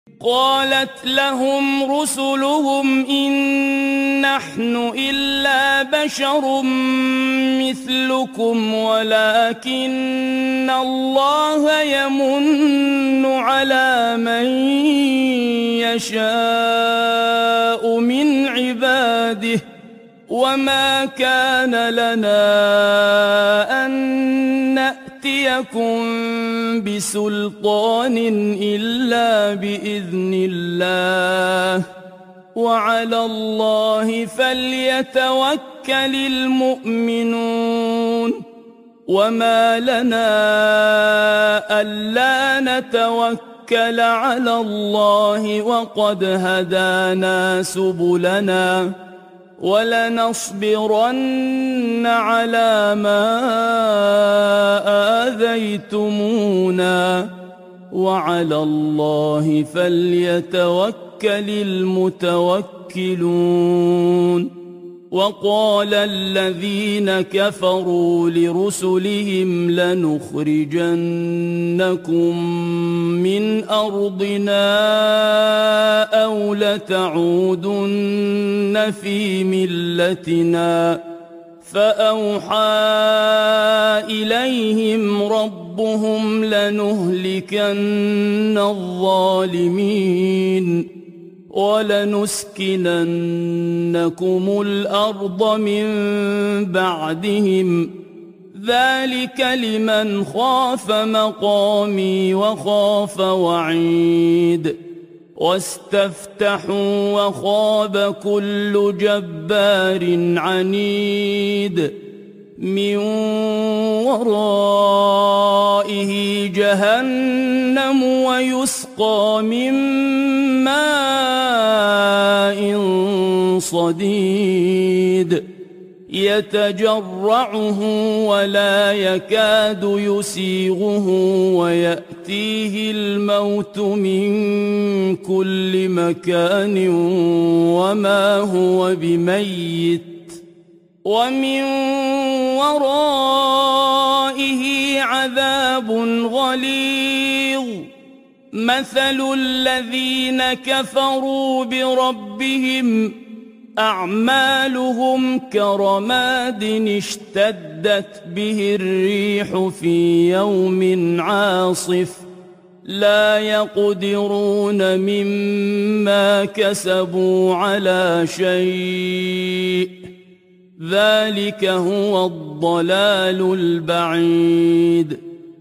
قالت لهم رسلهم إن نحن إلا بشر مثلكم ولكن الله يمن على من يشاء من عباده وما كان لنا أن نأتيكم بسلطان إلا بإذن الله وعلى الله فليتوكل المؤمنون وما لنا ألا نتوكل على الله وقد هدانا سبلنا ولنصبرن على ما آذيتمونا وعلى الله فليتوكل المتوكلون وقال الذين كفروا لرسلهم لنخرجنكم من أرضنا أو لتعودن في ملتنا فأوحى إليهم ربهم لنهلكن الظالمين ولنسكننكم الأرض من بعدهم ذلك لمن خاف مقامي وخاف وعيد واستفتحوا وخاب كل جبار عنيد من ورائه جهنم ويسقى من ماء صديد يتجرعه ولا يكاد يسيغه ويأتيه الموت من كل مكان وما هو بميت ومن ورائه عذاب غليظ مثل الذين كفروا بربهم أعمالهم كرماد اشتدت به الريح في يوم عاصف لا يقدرون مما كسبوا على شيء ذلك هو الضلال البعيد